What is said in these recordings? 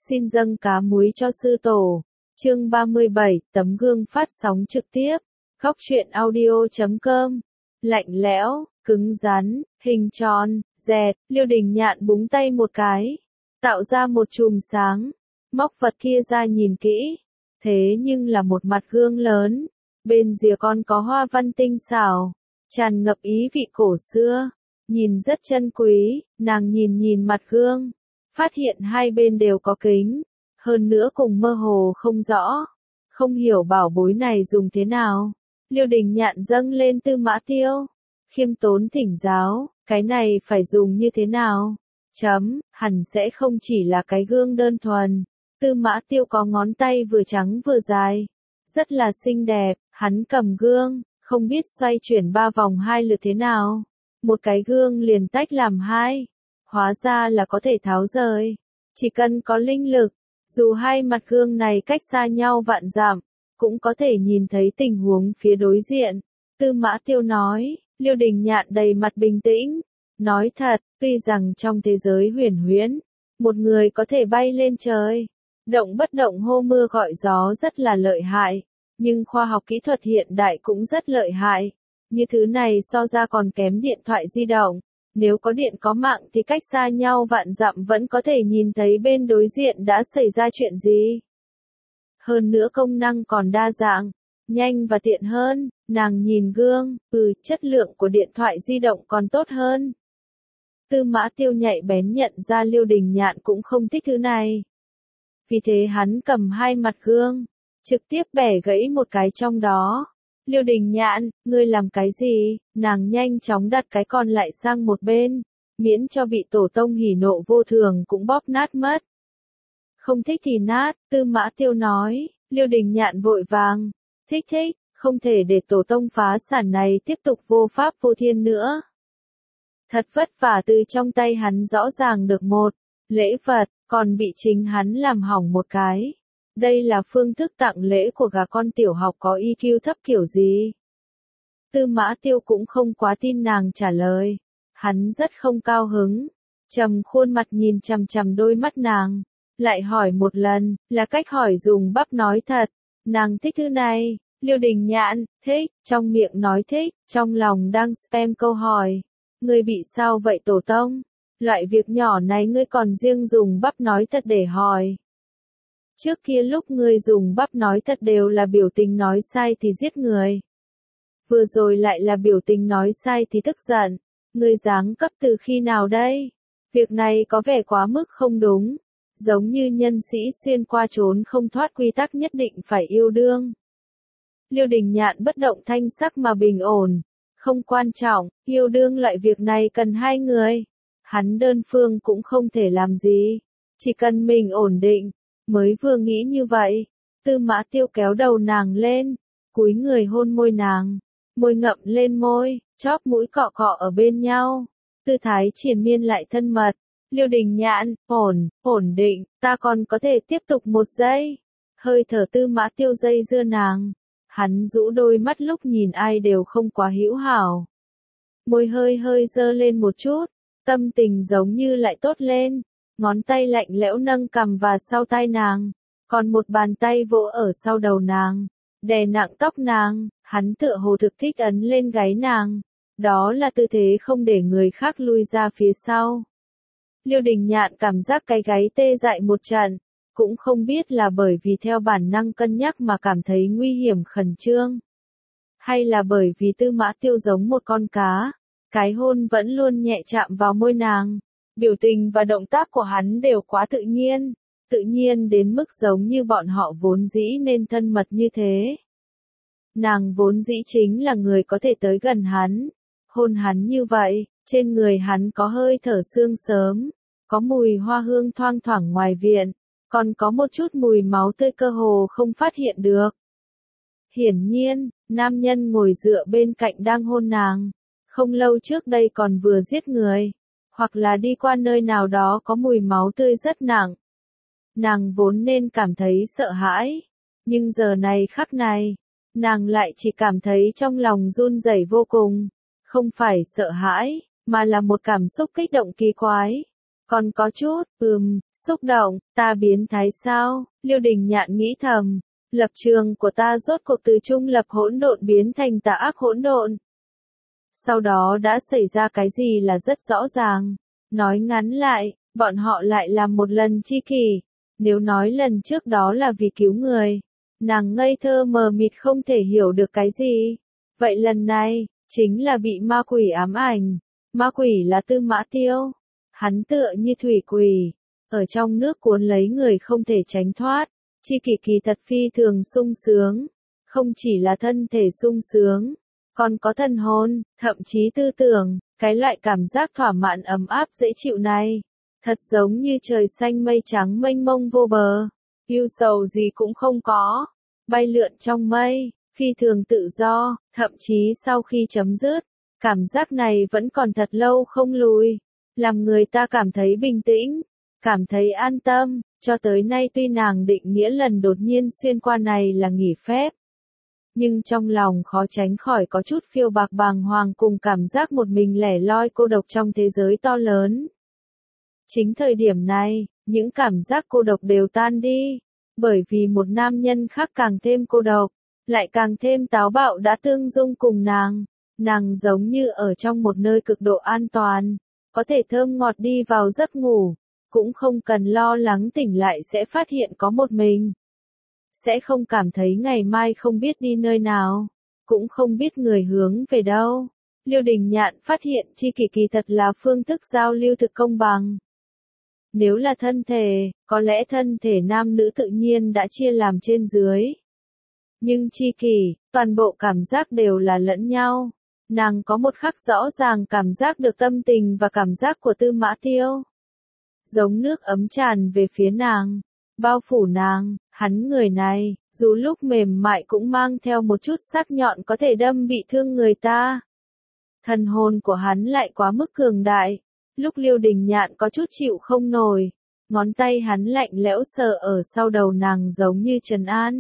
Xin dâng cá muối cho sư tổ. Chương 37, tấm gương phát sóng trực tiếp. Góc truyện audio.com. Lạnh lẽo, cứng rắn, hình tròn, dẹt, Liêu Đình Nhạn búng tay một cái, tạo ra một chùm sáng, móc vật kia ra nhìn kỹ. Thế nhưng là một mặt gương lớn, bên rìa con có hoa văn tinh xảo, tràn ngập ý vị cổ xưa, nhìn rất chân quý. Nàng nhìn mặt gương, phát hiện hai bên đều có kính, hơn nữa cùng mơ hồ không rõ, không hiểu bảo bối này dùng thế nào. Liêu Đình Nhạn dâng lên Tư Mã Tiêu, khiêm tốn thỉnh giáo, cái này phải dùng như thế nào? Hẳn sẽ không chỉ là cái gương đơn thuần. Tư Mã Tiêu có ngón tay vừa trắng vừa dài, rất là xinh đẹp. Hắn cầm gương, không biết xoay chuyển 3 vòng 2 lượt thế nào, một cái gương liền tách làm hai. Hóa ra là có thể tháo rời, chỉ cần có linh lực, dù hai mặt gương này cách xa nhau vạn dặm, cũng có thể nhìn thấy tình huống phía đối diện. Tư Mã Tiêu nói. Liêu Đình Nhạn đầy mặt bình tĩnh, nói thật, tuy rằng trong thế giới huyền huyễn, một người có thể bay lên trời, động bất động hô mưa gọi gió rất là lợi hại, nhưng khoa học kỹ thuật hiện đại cũng rất lợi hại. Như thứ này so ra còn kém điện thoại di động, nếu có điện có mạng thì cách xa nhau vạn dặm vẫn có thể nhìn thấy bên đối diện đã xảy ra chuyện gì. Hơn nữa công năng còn đa dạng, nhanh và tiện hơn. Nàng nhìn gương, chất lượng của điện thoại di động còn tốt hơn. Tư Mã Tiêu nhạy bén nhận ra Liêu Đình Nhạn cũng không thích thứ này. Vì thế hắn cầm hai mặt gương, trực tiếp bẻ gãy một cái trong đó. Liêu Đình Nhạn, ngươi làm cái gì? Nàng nhanh chóng đặt cái còn lại sang một bên, miễn cho bị tổ tông hỉ nộ vô thường cũng bóp nát mất. Không thích thì nát, Tư Mã Tiêu nói. Liêu Đình Nhạn vội vàng, thích, không thể để tổ tông phá sản này tiếp tục vô pháp vô thiên nữa. Thật vất vả từ trong tay hắn rõ ràng được một lễ vật, còn bị chính hắn làm hỏng một cái. Đây là phương thức tặng lễ của gà con tiểu học có EQ thấp kiểu gì? Tư Mã Tiêu cũng không quá tin nàng trả lời. Hắn rất không cao hứng, trầm khuôn mặt nhìn chằm đôi mắt nàng, lại hỏi một lần, là cách hỏi dùng bắp nói thật, nàng thích thứ này. Liêu Đình Nhạn, thích, trong miệng nói thích, trong lòng đang spam câu hỏi. Ngươi bị sao vậy tổ tông? Loại việc nhỏ này ngươi còn riêng dùng bắp nói thật để hỏi. Trước kia lúc ngươi dùng bắp nói thật đều là biểu tình nói sai thì giết người. Vừa rồi lại là biểu tình nói sai thì tức giận. Ngươi giáng cấp từ khi nào đây? Việc này có vẻ quá mức không đúng. Giống như nhân sĩ xuyên qua trốn không thoát quy tắc nhất định phải yêu đương. Liêu Đình Nhạn bất động thanh sắc mà bình ổn. Không quan trọng, yêu đương loại việc này cần hai người. Hắn đơn phương cũng không thể làm gì. Chỉ cần mình ổn định. Mới vừa nghĩ như vậy. Tư Mã Tiêu kéo đầu nàng lên. Cúi người hôn môi nàng. Môi ngậm lên môi, chóp mũi cọ cọ ở bên nhau. Tư thái triền miên lại thân mật. Liêu Đình Nhạn, ổn định, ta còn có thể tiếp tục một giây. Hơi thở Tư Mã Tiêu dây dưa nàng. Hắn rũ đôi mắt lúc nhìn ai đều không quá hữu hảo. Môi hơi dơ lên một chút, tâm tình giống như lại tốt lên. Ngón tay lạnh lẽo nâng cằm và sau tai nàng, còn một bàn tay vỗ ở sau đầu nàng, đè nặng tóc nàng. Hắn tựa hồ thực thích ấn lên gáy nàng. Đó là tư thế không để người khác lui ra phía sau. Liêu Đình Nhạn cảm giác cái gáy tê dại một trận. Cũng không biết là bởi vì theo bản năng cân nhắc mà cảm thấy nguy hiểm khẩn trương. Hay là bởi vì Tư Mã Tiêu giống một con cá. Cái hôn vẫn luôn nhẹ chạm vào môi nàng. Biểu tình và động tác của hắn đều quá tự nhiên. Tự nhiên đến mức giống như bọn họ vốn dĩ nên thân mật như thế. Nàng vốn dĩ chính là người có thể tới gần hắn. Hôn hắn như vậy, trên người hắn có hơi thở sương sớm. Có mùi hoa hương thoang thoảng ngoài viện. Còn có một chút mùi máu tươi cơ hồ không phát hiện được. Hiển nhiên, nam nhân ngồi dựa bên cạnh đang hôn nàng. Không lâu trước đây còn vừa giết người. Hoặc là đi qua nơi nào đó có mùi máu tươi rất nặng. Nàng vốn nên cảm thấy sợ hãi. Nhưng giờ này khắc này, nàng lại chỉ cảm thấy trong lòng run rẩy vô cùng. Không phải sợ hãi, mà là một cảm xúc kích động kỳ quái. Còn có chút, xúc động, ta biến thái sao? Liêu Đình Nhạn nghĩ thầm, lập trường của ta rốt cuộc từ trung lập hỗn độn biến thành tà ác hỗn độn. Sau đó đã xảy ra cái gì là rất rõ ràng. Nói ngắn lại, bọn họ lại làm một lần chi kỷ. Nếu nói lần trước đó là vì cứu người, nàng ngây thơ mờ mịt không thể hiểu được cái gì. Vậy lần này, chính là bị ma quỷ ám ảnh. Ma quỷ là Tư Mã Tiêu. Hắn tựa như thủy quỷ, ở trong nước cuốn lấy người không thể tránh thoát. Chi kỷ kỳ thật phi thường sung sướng. Không chỉ là thân thể sung sướng, còn có thần hồn, thậm chí tư tưởng, cái loại cảm giác thỏa mãn ấm áp dễ chịu này. Thật giống như trời xanh mây trắng mênh mông vô bờ, yêu sầu gì cũng không có, bay lượn trong mây, phi thường tự do, thậm chí sau khi chấm dứt, cảm giác này vẫn còn thật lâu không lùi, làm người ta cảm thấy bình tĩnh, cảm thấy an tâm, cho tới nay tuy nàng định nghĩa lần đột nhiên xuyên qua này là nghỉ phép. Nhưng trong lòng khó tránh khỏi có chút phiêu bạc bàng hoàng cùng cảm giác một mình lẻ loi cô độc trong thế giới to lớn. Chính thời điểm này, những cảm giác cô độc đều tan đi, bởi vì một nam nhân khác càng thêm cô độc, lại càng thêm táo bạo đã tương dung cùng nàng giống như ở trong một nơi cực độ an toàn, có thể thơm ngọt đi vào giấc ngủ, cũng không cần lo lắng tỉnh lại sẽ phát hiện có một mình. Sẽ không cảm thấy ngày mai không biết đi nơi nào, cũng không biết người hướng về đâu. Liêu Đình Nhạn phát hiện chi kỷ kỳ thật là phương thức giao lưu thực công bằng. Nếu là thân thể, có lẽ thân thể nam nữ tự nhiên đã chia làm trên dưới. Nhưng chi kỷ, toàn bộ cảm giác đều là lẫn nhau. Nàng có một khắc rõ ràng cảm giác được tâm tình và cảm giác của Tư Mã Tiêu. Giống nước ấm tràn về phía nàng, bao phủ nàng, hắn người này, dù lúc mềm mại cũng mang theo một chút sắc nhọn có thể đâm bị thương người ta. Thần hồn của hắn lại quá mức cường đại. Lúc Liêu Đình Nhạn có chút chịu không nổi, ngón tay hắn lạnh lẽo sờ ở sau đầu nàng giống như trấn an.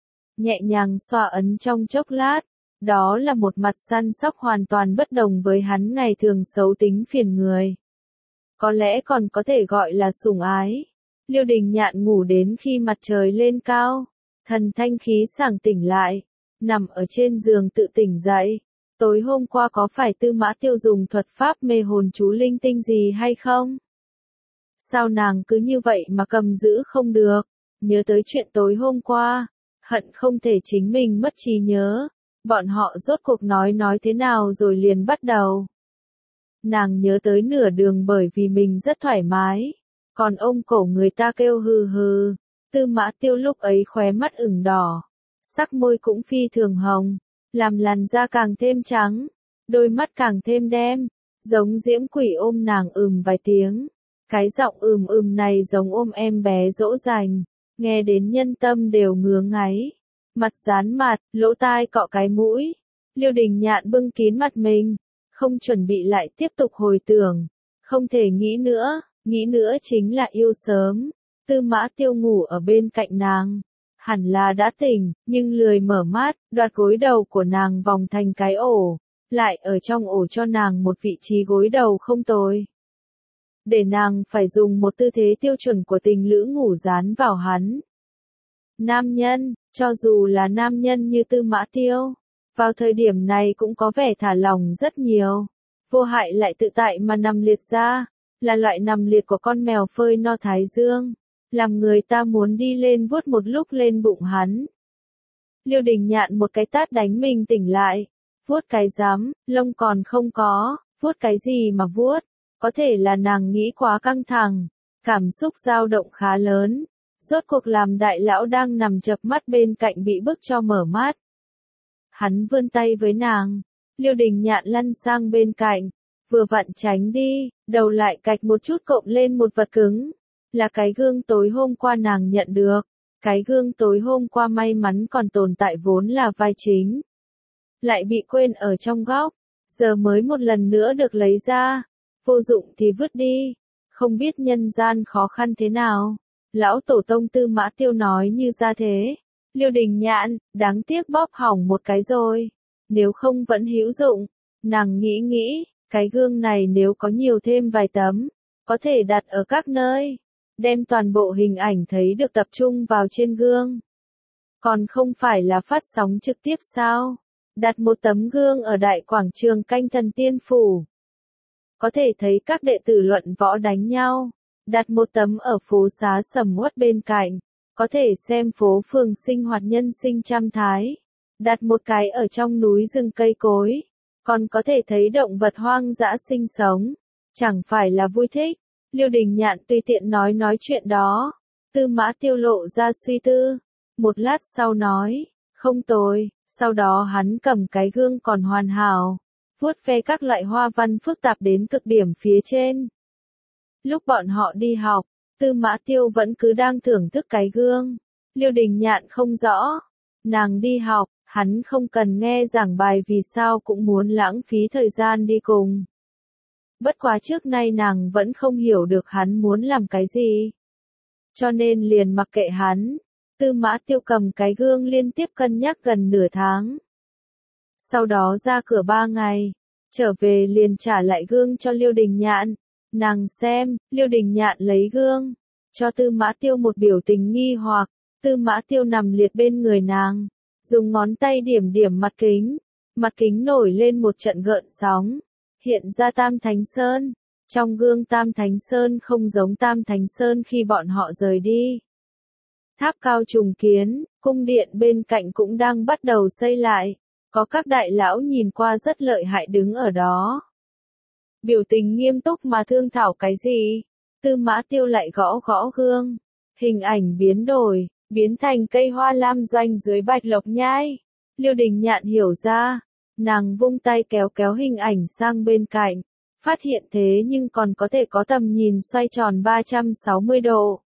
Nhẹ nhàng xoa ấn trong chốc lát, đó là một mặt săn sóc hoàn toàn bất đồng với hắn ngày thường xấu tính phiền người. Có lẽ còn có thể gọi là sủng ái. Liêu Đình Nhạn ngủ đến khi mặt trời lên cao, thần thanh khí sảng tỉnh lại, nằm ở trên giường tự tỉnh dậy. Tối hôm qua có phải Tư Mã Tiêu dùng thuật pháp mê hồn chú linh tinh gì hay không? Sao nàng cứ như vậy mà cầm giữ không được? Nhớ tới chuyện tối hôm qua, hận không thể chính mình mất trí nhớ. Bọn họ rốt cuộc nói thế nào rồi liền bắt đầu. Nàng nhớ tới nửa đường bởi vì mình rất thoải mái. Còn ôm cổ người ta kêu hừ hừ. Tư Mã Tiêu lúc ấy khóe mắt ửng đỏ. Sắc môi cũng phi thường hồng. Làm làn da càng thêm trắng, đôi mắt càng thêm đen, giống diễm quỷ ôm nàng vài tiếng. Cái giọng này giống ôm em bé dỗ dành, nghe đến nhân tâm đều ngứa ngáy. Mặt dán mặt, lỗ tai cọ cái mũi. Liêu Đình Nhạn bưng kín mặt mình, không chuẩn bị lại tiếp tục hồi tưởng. Không thể nghĩ nữa chính là yêu sớm. Tư Mã Tiêu ngủ ở bên cạnh nàng. Hẳn là đã tỉnh, nhưng lười mở mắt, đoạt gối đầu của nàng vòng thành cái ổ, lại ở trong ổ cho nàng một vị trí gối đầu không tồi. Để nàng phải dùng một tư thế tiêu chuẩn của tình lữ ngủ dán vào hắn. Nam nhân, cho dù là nam nhân như Tư Mã Tiêu, vào thời điểm này cũng có vẻ thả lỏng rất nhiều. Vô hại lại tự tại mà nằm liệt ra, là loại nằm liệt của con mèo phơi no thái dương. Làm người ta muốn đi lên vuốt một lúc lên bụng hắn. Liêu Đình Nhạn một cái tát đánh mình tỉnh lại. Vuốt cái rắm, lông còn không có, vuốt cái gì mà vuốt. Có thể là nàng nghĩ quá căng thẳng, cảm xúc dao động khá lớn. Rốt cuộc làm đại lão đang nằm chợp mắt bên cạnh bị bức cho mở mắt. Hắn vươn tay với nàng. Liêu Đình Nhạn lăn sang bên cạnh, vừa vặn tránh đi, đầu lại cạch một chút cộng lên một vật cứng. Là cái gương tối hôm qua nàng nhận được. Cái gương tối hôm qua may mắn còn tồn tại vốn là vai chính. Lại bị quên ở trong góc. Giờ mới một lần nữa được lấy ra. Vô dụng thì vứt đi. Không biết nhân gian khó khăn thế nào. Lão tổ tông Tư Mã Tiêu nói như ra thế. Liêu Đình Nhạn, đáng tiếc bóp hỏng một cái rồi. Nếu không vẫn hữu dụng. Nàng nghĩ, cái gương này nếu có nhiều thêm vài tấm. có thể đặt ở các nơi, đem toàn bộ hình ảnh thấy được tập trung vào trên gương. Còn không phải là phát sóng trực tiếp sao? Đặt một tấm gương ở đại quảng trường Canh Thần Tiên Phủ. Có thể thấy các đệ tử luận võ đánh nhau. Đặt một tấm ở phố xá sầm uất bên cạnh. Có thể xem phố phường sinh hoạt nhân sinh trăm thái. Đặt một cái ở trong núi rừng cây cối. Còn có thể thấy động vật hoang dã sinh sống. Chẳng phải là vui thích. Liêu Đình Nhạn tùy tiện nói chuyện đó. Tư Mã Tiêu lộ ra suy tư. Một lát sau nói, không tồi, sau đó hắn cầm cái gương còn hoàn hảo, vuốt ve các loại hoa văn phức tạp đến cực điểm phía trên. Lúc bọn họ đi học, Tư Mã Tiêu vẫn cứ đang thưởng thức cái gương. Liêu Đình Nhạn không rõ, nàng đi học, hắn không cần nghe giảng bài vì sao cũng muốn lãng phí thời gian đi cùng. Bất quá trước nay nàng vẫn không hiểu được hắn muốn làm cái gì. Cho nên liền mặc kệ hắn. Tư Mã Tiêu cầm cái gương liên tiếp cân nhắc gần nửa tháng. Sau đó ra cửa 3 ngày, trở về liền trả lại gương cho Liêu Đình Nhạn. Nàng xem, Liêu Đình Nhạn lấy gương, cho Tư Mã Tiêu một biểu tình nghi hoặc. Tư Mã Tiêu nằm liệt bên người nàng, dùng ngón tay điểm điểm mặt kính nổi lên một trận gợn sóng, hiện ra Tam Thánh Sơn. Trong gương Tam Thánh Sơn không giống Tam Thánh Sơn khi bọn họ rời đi. Tháp cao trùng kiến, cung điện bên cạnh cũng đang bắt đầu xây lại, có các đại lão nhìn qua rất lợi hại đứng ở đó. Biểu tình nghiêm túc mà thương thảo cái gì? Tư Mã Tiêu lại gõ gõ gương, hình ảnh biến đổi, biến thành cây hoa lam doanh dưới bạch lộc nhai. Liêu Đình Nhạn hiểu ra, nàng vung tay kéo kéo hình ảnh sang bên cạnh, phát hiện thế nhưng còn có thể có tầm nhìn xoay tròn 360 độ.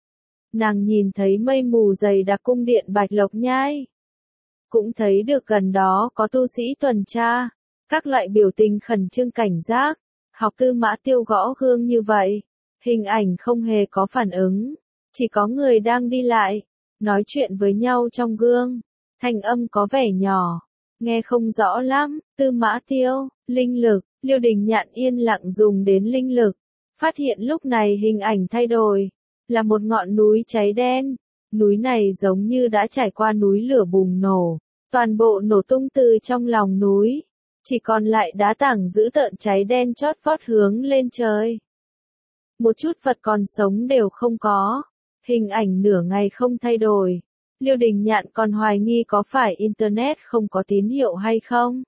Nàng nhìn thấy mây mù dày đặc cung điện Bạch Lộc Nhai. Cũng thấy được gần đó có tu sĩ tuần tra, các loại biểu tình khẩn trương cảnh giác. Học Tư Mã Tiêu gõ gương như vậy, hình ảnh không hề có phản ứng, chỉ có người đang đi lại, nói chuyện với nhau trong gương. Thanh âm có vẻ nhỏ, nghe không rõ lắm. Tư Mã Tiêu, linh lực, Liêu Đình Nhạn yên lặng dùng đến linh lực, phát hiện lúc này hình ảnh thay đổi. Là một ngọn núi cháy đen, núi này giống như đã trải qua núi lửa bùng nổ, toàn bộ nổ tung từ trong lòng núi, chỉ còn lại đá tảng dữ tợn cháy đen chót vót hướng lên trời. Một chút vật còn sống đều không có, hình ảnh nửa ngày không thay đổi. Liêu Đình Nhạn còn hoài nghi có phải Internet không có tín hiệu hay không.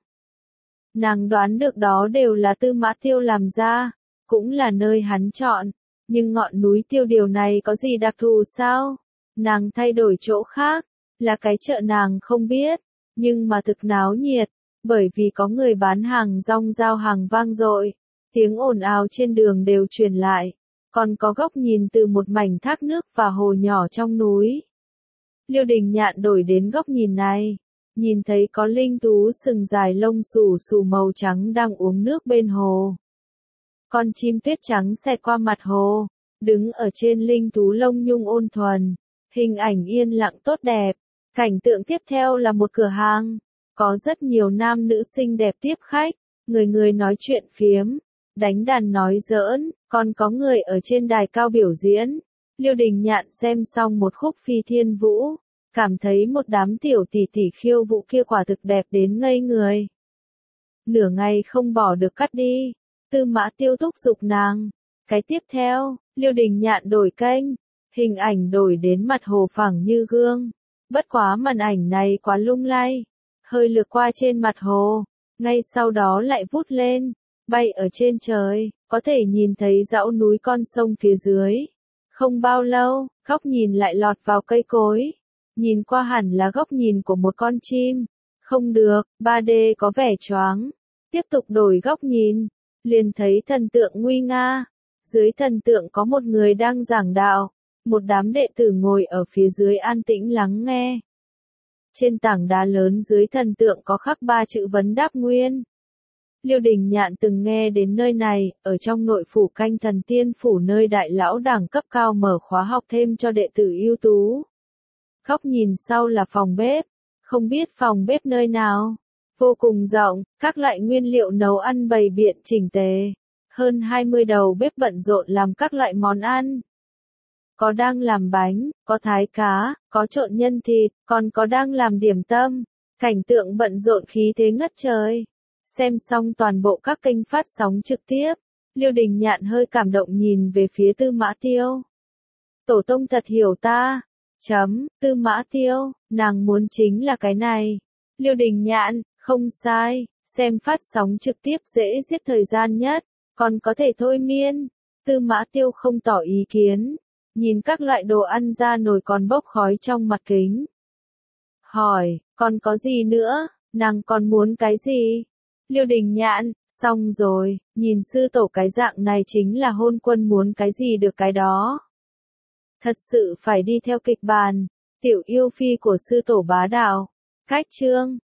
Nàng đoán được đó đều là Tư Mã Tiêu làm ra, cũng là nơi hắn chọn. Nhưng ngọn núi Tiêu Điều này có gì đặc thù sao? Nàng thay đổi chỗ khác, là cái chợ nàng không biết, nhưng mà thực náo nhiệt, bởi vì có người bán hàng rong giao hàng vang dội, tiếng ồn ào trên đường đều truyền lại, còn có góc nhìn từ một mảnh thác nước và hồ nhỏ trong núi. Liêu Đình Nhạn đổi đến góc nhìn này, nhìn thấy có linh thú sừng dài lông xù xù màu trắng đang uống nước bên hồ. Con chim tuyết trắng xẹt qua mặt hồ, đứng ở trên linh thú lông nhung ôn thuần, hình ảnh yên lặng tốt đẹp. Cảnh tượng tiếp theo là một cửa hàng, có rất nhiều nam nữ xinh đẹp tiếp khách, người người nói chuyện phiếm, đánh đàn nói giỡn, còn có người ở trên đài cao biểu diễn. Liêu Đình Nhạn xem xong một khúc Phi Thiên Vũ, cảm thấy một đám tiểu tỷ tỷ khiêu vũ kia quả thực đẹp đến ngây người. Nửa ngày không bỏ được cắt đi. Tư Mã Tiêu thúc giục nàng. Cái tiếp theo, Liêu Đình Nhạn đổi kênh, hình ảnh đổi đến mặt hồ phẳng như gương. Bất quá màn ảnh này quá lung lay, hơi lướt qua trên mặt hồ, ngay sau đó lại vút lên, bay ở trên trời, có thể nhìn thấy dãy núi con sông phía dưới. Không bao lâu, góc nhìn lại lọt vào cây cối, nhìn qua hẳn là góc nhìn của một con chim. Không được, 3D có vẻ choáng. Tiếp tục đổi góc nhìn, liền thấy thần tượng nguy nga. Dưới thần tượng có một người đang giảng đạo, một đám đệ tử ngồi ở phía dưới an tĩnh lắng nghe. Trên tảng đá lớn dưới thần tượng có khắc 3 chữ vấn đáp nguyên. Liêu Đình Nhạn từng nghe đến nơi này, ở trong nội phủ Canh Thần Tiên Phủ nơi đại lão đẳng cấp cao mở khóa học thêm cho đệ tử ưu tú. Góc nhìn sau là phòng bếp, không biết phòng bếp nơi nào. Vô cùng rộng, các loại nguyên liệu nấu ăn bày biện chỉnh tề. hơn 20 đầu bếp bận rộn làm các loại món ăn. Có đang làm bánh, có thái cá, có trộn nhân thịt, còn có đang làm điểm tâm. Cảnh tượng bận rộn khí thế ngất trời. Xem xong toàn bộ các kênh phát sóng trực tiếp, Liêu Đình Nhạn hơi cảm động nhìn về phía Tư Mã Tiêu. Tổ tông thật hiểu ta. Tư Mã Tiêu, nàng muốn chính là cái này. Liêu Đình Nhạn, không sai, xem phát sóng trực tiếp dễ giết thời gian nhất, còn có thể thôi miên. Tư Mã Tiêu không tỏ ý kiến, nhìn các loại đồ ăn ra nồi còn bốc khói trong mặt kính. Hỏi, còn có gì nữa, nàng còn muốn cái gì? Liêu Đình Nhạn, xong rồi, nhìn sư tổ cái dạng này chính là hôn quân muốn cái gì được cái đó. Thật sự phải đi theo kịch bản, tiểu yêu phi của sư tổ bá đạo. Cách chương